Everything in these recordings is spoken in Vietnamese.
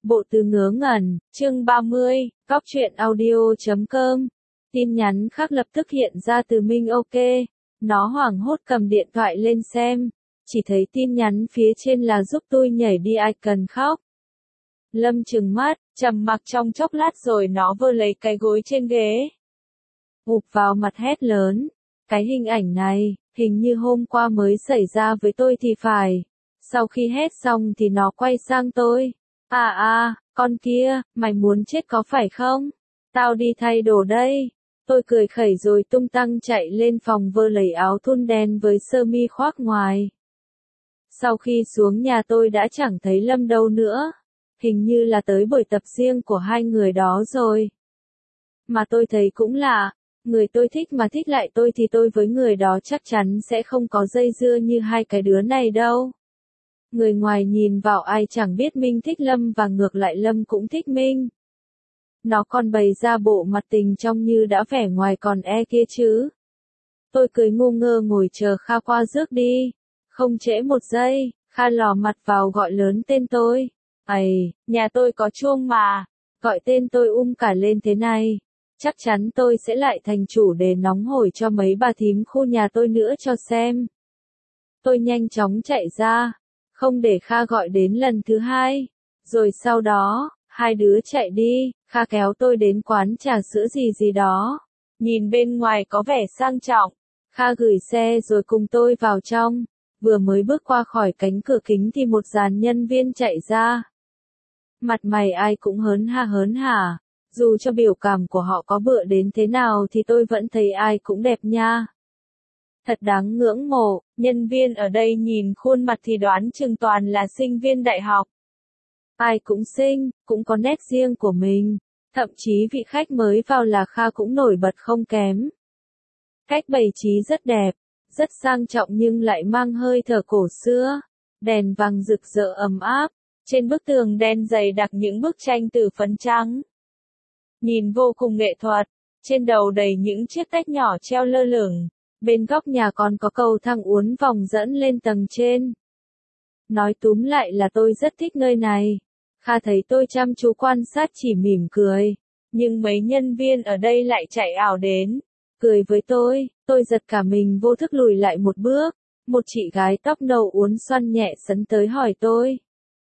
Bộ từ ngớ ngẩn, chương 30, góc truyện audio.com. Tin nhắn khác lập tức hiện ra từ Minh OK. Nó hoảng hốt cầm điện thoại lên xem. Chỉ thấy tin nhắn phía trên là giúp tôi nhảy đi ai cần khóc. Lâm trừng mắt, trầm mặc trong chốc lát rồi nó vơ lấy cái gối trên ghế. Ụp vào mặt hét lớn. Cái hình ảnh này, hình như hôm qua mới xảy ra với tôi thì phải. Sau khi hét xong thì nó quay sang tôi. Con kia, mày muốn chết có phải không? Tao đi thay đồ đây. Tôi cười khẩy rồi tung tăng chạy lên phòng vơ lấy áo thun đen với sơ mi khoác ngoài. Sau khi xuống nhà tôi đã chẳng thấy Lâm đâu nữa. Hình như là tới buổi tập riêng của hai người đó rồi. Mà tôi thấy cũng lạ, người tôi thích mà thích lại tôi thì tôi với người đó chắc chắn sẽ không có dây dưa như hai cái đứa này đâu. Người ngoài nhìn vào ai chẳng biết Minh thích Lâm và ngược lại Lâm cũng thích Minh. Nó còn bày ra bộ mặt tình trong như đã vẻ ngoài còn kia chứ. Tôi cười ngu ngơ ngồi chờ Kha qua rước đi. Không trễ một giây, Kha lò mặt vào gọi lớn tên tôi. Nhà tôi có chuông mà. Gọi tên tôi cả lên thế này. Chắc chắn tôi sẽ lại thành chủ đề nóng hổi cho mấy bà thím khu nhà tôi nữa cho xem. Tôi nhanh chóng chạy ra. Không để Kha gọi đến lần thứ hai. Rồi sau đó, hai đứa chạy đi, Kha kéo tôi đến quán trà sữa gì đó. Nhìn bên ngoài có vẻ sang trọng. Kha gửi xe rồi cùng tôi vào trong. Vừa mới bước qua khỏi cánh cửa kính thì một dàn nhân viên chạy ra. Mặt mày ai cũng hớn hả. Dù cho biểu cảm của họ có bựa đến thế nào thì tôi vẫn thấy ai cũng đẹp nha. Thật đáng ngưỡng mộ, nhân viên ở đây nhìn khuôn mặt thì đoán chừng toàn là sinh viên đại học. Ai cũng xinh, cũng có nét riêng của mình. Thậm chí vị khách mới vào là Kha cũng nổi bật không kém. Cách bày trí rất đẹp, rất sang trọng nhưng lại mang hơi thở cổ xưa. Đèn vàng rực rỡ ấm áp, trên bức tường đen dày đặc những bức tranh từ phấn trắng. Nhìn vô cùng nghệ thuật, trên đầu đầy những chiếc tách nhỏ treo lơ lửng. Bên góc nhà còn có cầu thang uốn vòng dẫn lên tầng trên. Nói túm lại là tôi rất thích nơi này. Kha thấy tôi chăm chú quan sát chỉ mỉm cười. Nhưng mấy nhân viên ở đây lại chạy ảo đến. Cười với tôi giật cả mình vô thức lùi lại một bước. Một chị gái tóc nâu uốn xoăn nhẹ sấn tới hỏi tôi.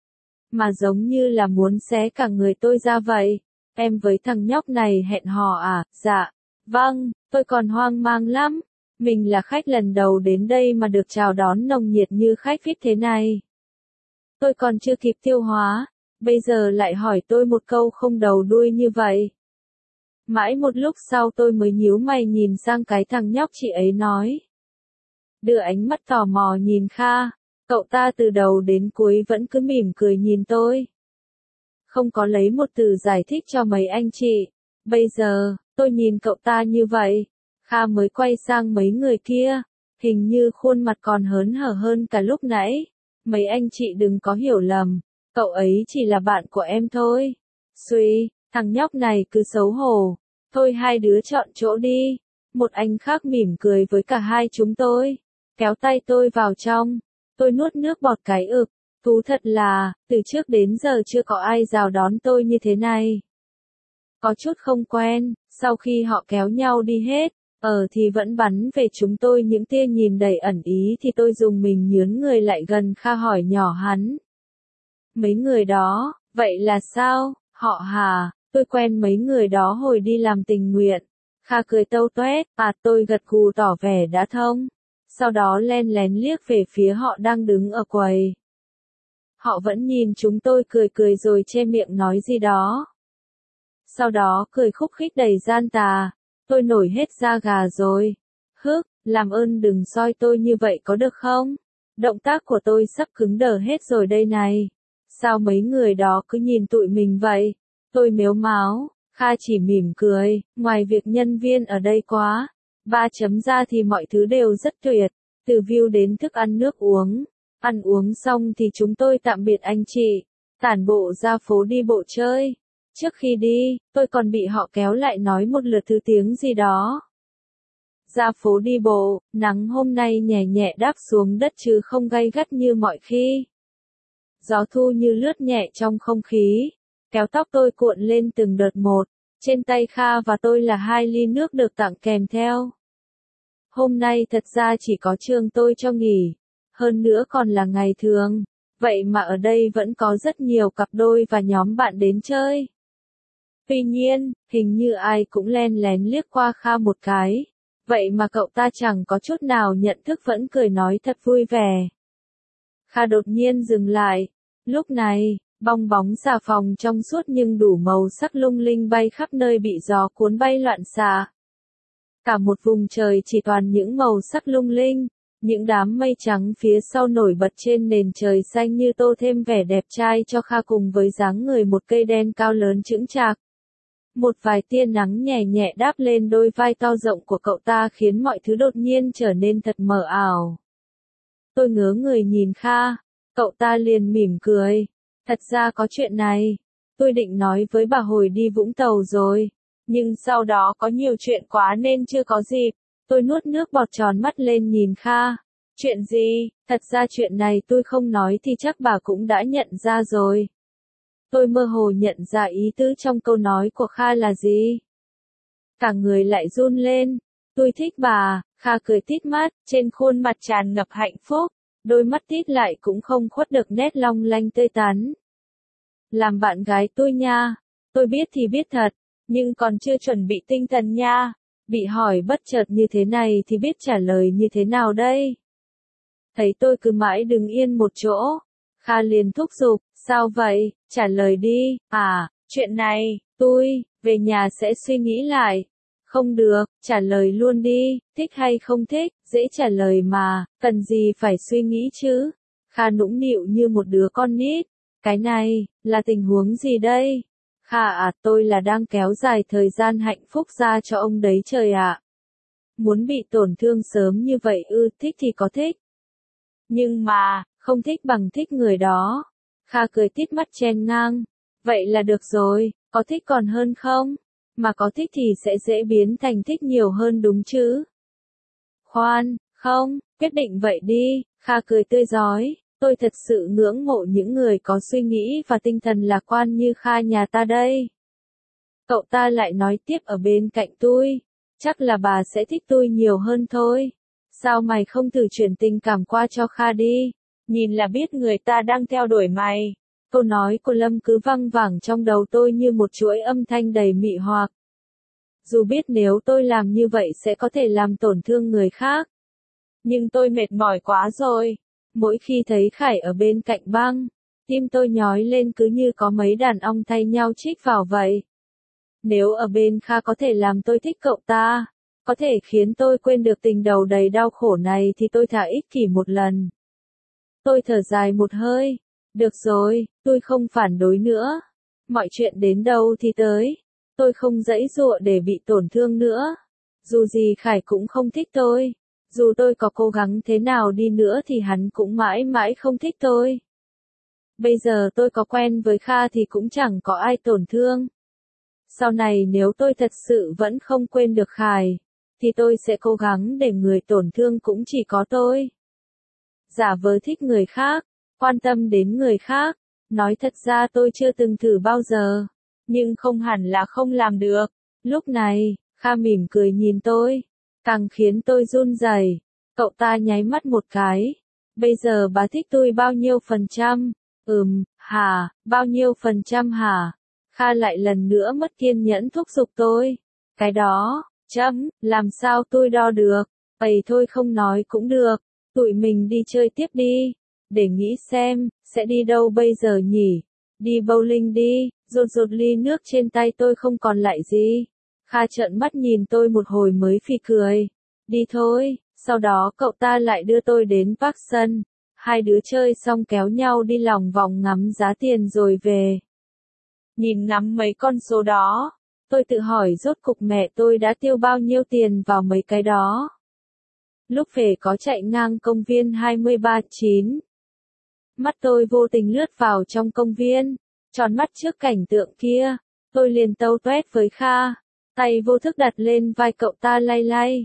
Mà giống như là muốn xé cả người tôi ra vậy. Em với thằng nhóc này hẹn hò à? Dạ. Vâng, tôi còn hoang mang lắm. Mình là khách lần đầu đến đây mà được chào đón nồng nhiệt như khách VIP thế này. Tôi còn chưa kịp tiêu hóa, bây giờ lại hỏi tôi một câu không đầu đuôi như vậy. Mãi một lúc sau tôi mới nhíu mày nhìn sang cái thằng nhóc chị ấy nói. Đưa ánh mắt tò mò nhìn Kha, cậu ta từ đầu đến cuối vẫn cứ mỉm cười nhìn tôi. Không có lấy một từ giải thích cho mấy anh chị. Bây giờ, tôi nhìn cậu ta như vậy. Kha mới quay sang mấy người kia, hình như khuôn mặt còn hớn hở hơn cả lúc nãy. Mấy anh chị đừng có hiểu lầm, cậu ấy chỉ là bạn của em thôi. Suy, thằng nhóc này cứ xấu hổ. Thôi hai đứa chọn chỗ đi. Một anh khác mỉm cười với cả hai chúng tôi, kéo tay tôi vào trong. Tôi nuốt nước bọt cái ực. Thú thật là, từ trước đến giờ chưa có ai chào đón tôi như thế này. Có chút không quen, sau khi họ kéo nhau đi hết. Thì vẫn bắn về chúng tôi những tia nhìn đầy ẩn ý thì tôi dùng mình nhướn người lại gần Kha hỏi nhỏ hắn. Mấy người đó, vậy là sao, họ hả? Tôi quen mấy người đó hồi đi làm tình nguyện. Kha cười tâu toét, tôi gật gù tỏ vẻ đã thông. Sau đó len lén liếc về phía họ đang đứng ở quầy. Họ vẫn nhìn chúng tôi cười rồi che miệng nói gì đó. Sau đó cười khúc khích đầy gian tà. Tôi nổi hết da gà rồi. Làm ơn đừng soi tôi như vậy có được không? Động tác của tôi sắp cứng đờ hết rồi đây này. Sao mấy người đó cứ nhìn tụi mình vậy? Tôi mếu máo, Kha chỉ mỉm cười, ngoài việc nhân viên ở đây quá. Ra thì mọi thứ đều rất tuyệt, từ view đến thức ăn nước uống. Ăn uống xong thì chúng tôi tạm biệt anh chị, tản bộ ra phố đi bộ chơi. Trước khi đi, tôi còn bị họ kéo lại nói một lượt thứ tiếng gì đó. Ra phố đi bộ, nắng hôm nay nhẹ nhẹ đáp xuống đất chứ không gay gắt như mọi khi. Gió thu như lướt nhẹ trong không khí, kéo tóc tôi cuộn lên từng đợt một. Trên tay Kha và tôi là 2 ly nước được tặng kèm theo. Hôm nay thật ra chỉ có trường tôi cho nghỉ, hơn nữa còn là ngày thường, vậy mà ở đây vẫn có rất nhiều cặp đôi và nhóm bạn đến chơi. Tuy nhiên, hình như ai cũng len lén liếc qua Kha một cái, vậy mà cậu ta chẳng có chút nào nhận thức vẫn cười nói thật vui vẻ. Kha đột nhiên dừng lại, lúc này, bong bóng xà phòng trong suốt nhưng đủ màu sắc lung linh bay khắp nơi bị gió cuốn bay loạn xạ. Cả một vùng trời chỉ toàn những màu sắc lung linh, những đám mây trắng phía sau nổi bật trên nền trời xanh như tô thêm vẻ đẹp trai cho Kha cùng với dáng người một cây đen cao lớn chững chạc. Một vài tia nắng nhẹ nhẹ đáp lên đôi vai to rộng của cậu ta khiến mọi thứ đột nhiên trở nên thật mờ ảo. Tôi ngớ người nhìn Kha, cậu ta liền mỉm cười. Thật ra có chuyện này, tôi định nói với bà hồi đi Vũng Tàu rồi, nhưng sau đó có nhiều chuyện quá nên chưa có dịp. Tôi nuốt nước bọt tròn mắt lên nhìn Kha. Chuyện gì? Thật ra chuyện này tôi không nói thì chắc bà cũng đã nhận ra rồi. Tôi mơ hồ nhận ra ý tứ trong câu nói của Kha là gì. Cả người lại run lên. Tôi thích bà. Kha cười tít mắt, trên khuôn mặt tràn ngập hạnh phúc. Đôi mắt tít lại cũng không khuất được nét long lanh tươi tắn. Làm bạn gái tôi nha. Tôi biết thì biết thật, nhưng còn chưa chuẩn bị tinh thần nha. Bị hỏi bất chợt như thế này thì biết trả lời như thế nào đây? Thấy tôi cứ mãi đứng yên một chỗ, Kha liền thúc giục, sao vậy, trả lời đi. À, chuyện này, tôi, về nhà sẽ suy nghĩ lại. Không được, trả lời luôn đi, thích hay không thích, dễ trả lời mà, cần gì phải suy nghĩ chứ. Kha nũng nịu như một đứa con nít. Cái này, là tình huống gì đây? Kha à, tôi là đang kéo dài thời gian hạnh phúc ra cho ông đấy trời ạ. Muốn bị tổn thương sớm như vậy thích thì có thích. Nhưng mà, không thích bằng thích người đó. Kha cười tít mắt chen ngang. Vậy là được rồi, có thích còn hơn không? Mà có thích thì sẽ dễ biến thành thích nhiều hơn đúng chứ? Khoan, không, quyết định vậy đi. Kha cười tươi rói. Tôi thật sự ngưỡng mộ những người có suy nghĩ và tinh thần lạc quan như Kha nhà ta đây. Cậu ta lại nói tiếp ở bên cạnh tôi. Chắc là bà sẽ thích tôi nhiều hơn thôi. Sao mày không thử chuyển tình cảm qua cho Kha đi? Nhìn là biết người ta đang theo đuổi mày. Câu nói của Lâm cứ văng vẳng trong đầu tôi như một chuỗi âm thanh đầy mị hoặc. Dù biết nếu tôi làm như vậy sẽ có thể làm tổn thương người khác. Nhưng tôi mệt mỏi quá rồi. Mỗi khi thấy Khải ở bên cạnh băng, tim tôi nhói lên cứ như có mấy đàn ong thay nhau chích vào vậy. Nếu ở bên Kha có thể làm tôi thích cậu ta, có thể khiến tôi quên được tình đầu đầy đau khổ này thì tôi thà ích kỷ một lần. Tôi thở dài một hơi. Được rồi, tôi không phản đối nữa. Mọi chuyện đến đâu thì tới. Tôi không giãy giụa để bị tổn thương nữa. Dù gì Khải cũng không thích tôi. Dù tôi có cố gắng thế nào đi nữa thì hắn cũng mãi mãi không thích tôi. Bây giờ tôi có quen với Kha thì cũng chẳng có ai tổn thương. Sau này nếu tôi thật sự vẫn không quên được Khải, thì tôi sẽ cố gắng để người tổn thương cũng chỉ có tôi. Giả vờ thích người khác, quan tâm đến người khác, nói thật ra tôi chưa từng thử bao giờ, nhưng không hẳn là không làm được. Lúc này, Kha mỉm cười nhìn tôi, càng khiến tôi run rẩy. Cậu ta nháy mắt một cái. Bây giờ bà thích tôi bao nhiêu phần trăm? Hả, bao nhiêu phần trăm hả? Kha lại lần nữa mất kiên nhẫn thúc giục tôi. Cái đó, làm sao tôi đo được? Vậy thôi không nói cũng được. Tụi mình đi chơi tiếp đi. Để nghĩ xem, sẽ đi đâu bây giờ nhỉ? Đi bowling đi. Rụt ly nước trên tay tôi không còn lại gì. Kha trợn mắt nhìn tôi một hồi mới phì cười. Đi thôi. Sau đó cậu ta lại đưa tôi đến Park Sun. Hai đứa chơi xong kéo nhau đi lòng vòng ngắm giá tiền rồi về. Nhìn ngắm mấy con số đó, tôi tự hỏi rốt cục mẹ tôi đã tiêu bao nhiêu tiền vào mấy cái đó. Lúc về có chạy ngang công viên 23/9. Mắt tôi vô tình lướt vào trong công viên, tròn mắt trước cảnh tượng kia, tôi liền tâu toét với Kha, tay vô thức đặt lên vai cậu ta lay lay.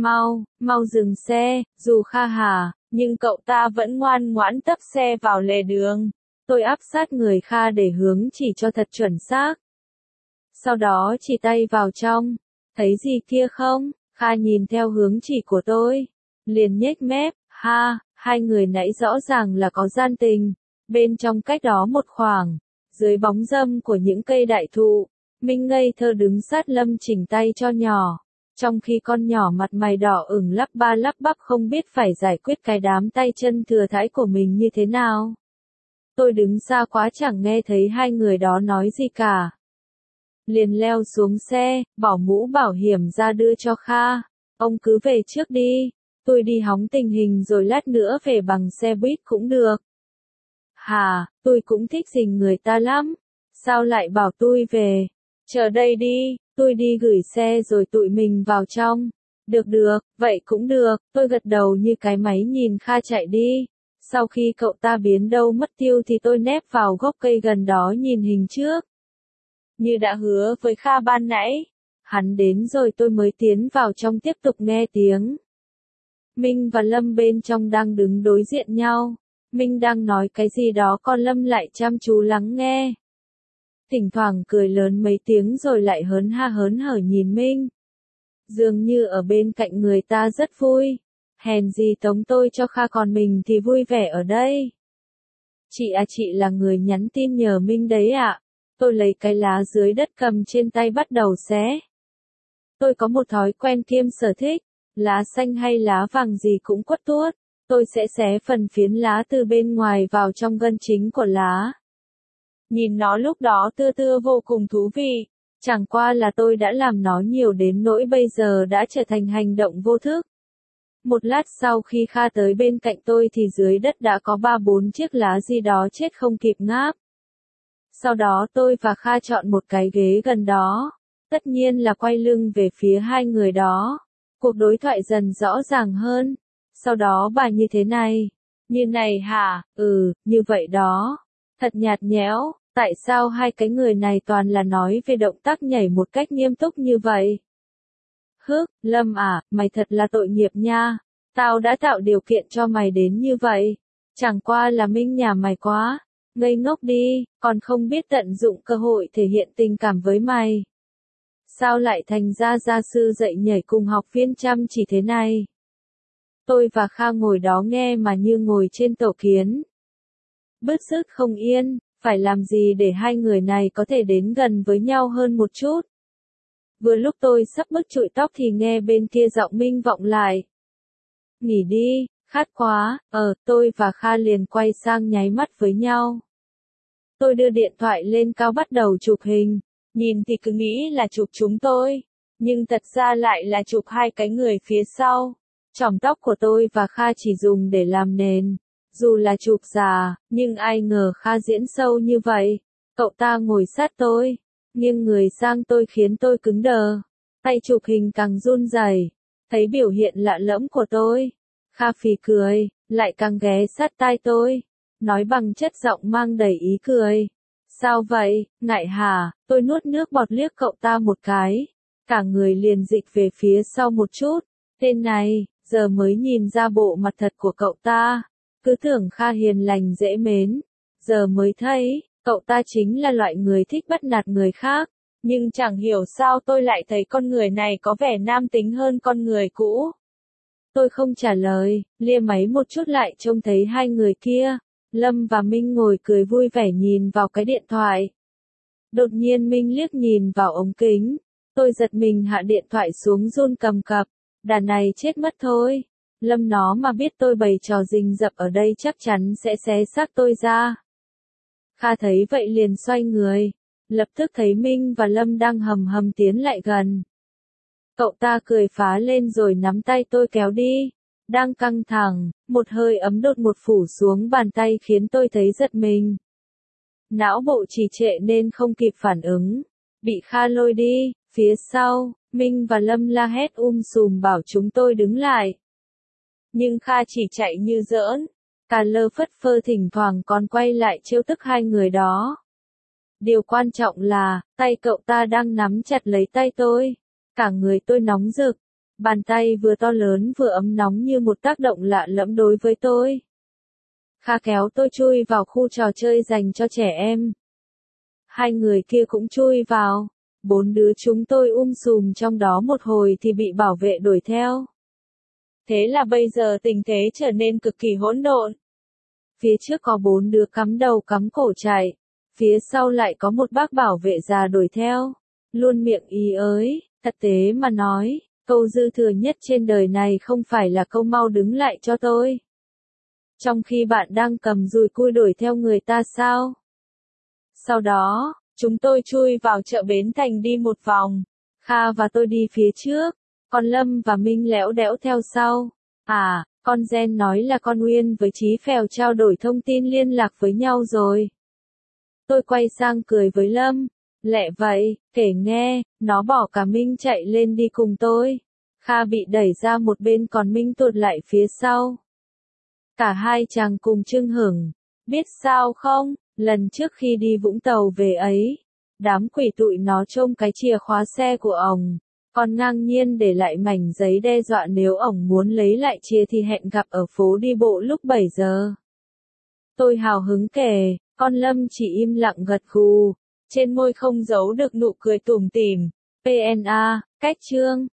Mau dừng xe, dù Kha hả, nhưng cậu ta vẫn ngoan ngoãn tấp xe vào lề đường. Tôi áp sát người Kha để hướng chỉ cho thật chuẩn xác. Sau đó chỉ tay vào trong. Thấy gì kia không? Kha nhìn theo hướng chỉ của tôi. Liền nhếch mép, ha, hai người nãy rõ ràng là có gian tình. Bên trong cách đó một khoảng, dưới bóng râm của những cây đại thụ, Minh ngây thơ đứng sát Lâm chỉnh tay cho nhỏ. Trong khi con nhỏ mặt mày đỏ ửng lắp ba lắp bắp không biết phải giải quyết cái đám tay chân thừa thãi của mình như thế nào. Tôi đứng xa quá chẳng nghe thấy hai người đó nói gì cả. Liền leo xuống xe, bỏ mũ bảo hiểm ra đưa cho Kha. Ông cứ về trước đi, tôi đi hóng tình hình rồi lát nữa về bằng xe buýt cũng được. Hà, tôi cũng thích rình người ta lắm. Sao lại bảo tôi về? Chờ đây đi, tôi đi gửi xe rồi tụi mình vào trong. Được được, vậy cũng được, tôi gật đầu như cái máy nhìn Kha chạy đi. Sau khi cậu ta biến đâu mất tiêu thì tôi nép vào gốc cây gần đó nhìn hình trước. Như đã hứa với Kha ban nãy, hắn đến rồi tôi mới tiến vào trong tiếp tục nghe tiếng. Minh và Lâm bên trong đang đứng đối diện nhau. Minh đang nói cái gì đó còn Lâm lại chăm chú lắng nghe. Thỉnh thoảng cười lớn mấy tiếng rồi lại hớn ha hớn hở nhìn Minh. Dường như ở bên cạnh người ta rất vui. Hèn gì tống tôi cho Kha còn mình thì vui vẻ ở đây. Chị là người nhắn tin nhờ Minh đấy ạ. Tôi lấy cái lá dưới đất cầm trên tay bắt đầu xé. Tôi có một thói quen kiêm sở thích, lá xanh hay lá vàng gì cũng quất tuốt. Tôi sẽ xé phần phiến lá từ bên ngoài vào trong gân chính của lá. Nhìn nó lúc đó tưa tưa vô cùng thú vị. Chẳng qua là tôi đã làm nó nhiều đến nỗi bây giờ đã trở thành hành động vô thức. Một lát sau khi Kha tới bên cạnh tôi thì dưới đất đã có 3-4 chiếc lá gì đó chết không kịp ngáp. Sau đó tôi và Kha chọn một cái ghế gần đó. Tất nhiên là quay lưng về phía hai người đó. Cuộc đối thoại dần rõ ràng hơn. Sau đó bà như thế này. Như này hả? Như vậy đó. Thật nhạt nhẽo. Tại sao hai cái người này toàn là nói về động tác nhảy một cách nghiêm túc như vậy? Lâm à, mày thật là tội nghiệp nha. Tao đã tạo điều kiện cho mày đến như vậy. Chẳng qua là Minh nhà mày quá. Ngây ngốc đi, còn không biết tận dụng cơ hội thể hiện tình cảm với mày. Sao lại thành ra gia sư dạy nhảy cùng học viên chăm chỉ thế này? Tôi và Kha ngồi đó nghe mà như ngồi trên tổ kiến. Bứt rứt không yên, phải làm gì để hai người này có thể đến gần với nhau hơn một chút. Vừa lúc tôi sắp bứt trụi tóc thì nghe bên kia giọng Minh vọng lại. Nghỉ đi, khát quá, tôi và Kha liền quay sang nháy mắt với nhau. Tôi đưa điện thoại lên cao bắt đầu chụp hình, nhìn thì cứ nghĩ là chụp chúng tôi, nhưng thật ra lại là chụp hai cái người phía sau. Chòm tóc của tôi và Kha chỉ dùng để làm nền, dù là chụp già, nhưng ai ngờ Kha diễn sâu như vậy. Cậu ta ngồi sát tôi, nghiêng người sang tôi khiến tôi cứng đờ, tay chụp hình càng run rẩy. Thấy biểu hiện lạ lẫm của tôi, Kha phì cười, lại càng ghé sát tai tôi, nói bằng chất giọng mang đầy ý cười. Sao vậy, ngại hả? Tôi nuốt nước bọt liếc cậu ta một cái, cả người liền dịch về phía sau một chút. Tên này, giờ mới nhìn ra bộ mặt thật của cậu ta, cứ tưởng Kha hiền lành dễ mến, giờ mới thấy, cậu ta chính là loại người thích bắt nạt người khác. Nhưng chẳng hiểu sao tôi lại thấy con người này có vẻ nam tính hơn con người cũ. Tôi không trả lời, lia máy một chút lại trông thấy hai người kia. Lâm và Minh ngồi cười vui vẻ nhìn vào cái điện thoại. Đột nhiên Minh liếc nhìn vào ống kính. Tôi giật mình hạ điện thoại xuống run cầm cập. Đàn này chết mất thôi. Lâm nó mà biết tôi bày trò rình rập ở đây chắc chắn sẽ xé xác tôi ra. Kha thấy vậy liền xoay người. Lập tức thấy Minh và Lâm đang hầm hầm tiến lại gần. Cậu ta cười phá lên rồi nắm tay tôi kéo đi. Đang căng thẳng, một hơi ấm đột một phủ xuống bàn tay khiến tôi thấy giật mình. Não bộ trì trệ nên không kịp phản ứng. Bị Kha lôi đi, phía sau, Minh và Lâm la hét sùm bảo chúng tôi đứng lại. Nhưng Kha chỉ chạy như giỡn, cà lơ phất phơ thỉnh thoảng còn quay lại trêu tức hai người đó. Điều quan trọng là, tay cậu ta đang nắm chặt lấy tay tôi. Cả người tôi nóng rực. Bàn tay vừa to lớn vừa ấm nóng như một tác động lạ lẫm đối với tôi. Kha kéo tôi chui vào khu trò chơi dành cho trẻ em. Hai người kia cũng chui vào. 4 đứa chúng tôi sùm trong đó một hồi thì bị bảo vệ đuổi theo. Thế là bây giờ tình thế trở nên cực kỳ hỗn độn. Phía trước có 4 đứa cắm đầu cắm cổ chạy. Phía sau lại có một bác bảo vệ già đuổi theo. Luôn miệng ý ới, thật tế mà nói, câu dư thừa nhất trên đời này không phải là câu mau đứng lại cho tôi. Trong khi bạn đang cầm dùi cui đuổi theo người ta sao? Sau đó, chúng tôi chui vào chợ Bến Thành đi một vòng. Kha và tôi đi phía trước, còn Lâm và Minh lẽo đẽo theo sau. À, con Gen nói là con Uyên với Chí Phèo trao đổi thông tin liên lạc với nhau rồi. Tôi quay sang cười với Lâm. Lẹ vậy, kể nghe, nó bỏ cả Minh chạy lên đi cùng tôi. Kha bị đẩy ra một bên còn Minh tụt lại phía sau. Cả hai chàng cùng chưng hửng. Biết sao không, lần trước khi đi Vũng Tàu về ấy, đám quỷ tụi nó trông cái chìa khóa xe của ổng, còn ngang nhiên để lại mảnh giấy đe dọa nếu ổng muốn lấy lại chìa thì hẹn gặp ở phố đi bộ lúc 7 giờ. Tôi hào hứng kể, con Lâm chỉ im lặng gật gù, trên môi không giấu được nụ cười tủm tỉm. PNA, cách chương.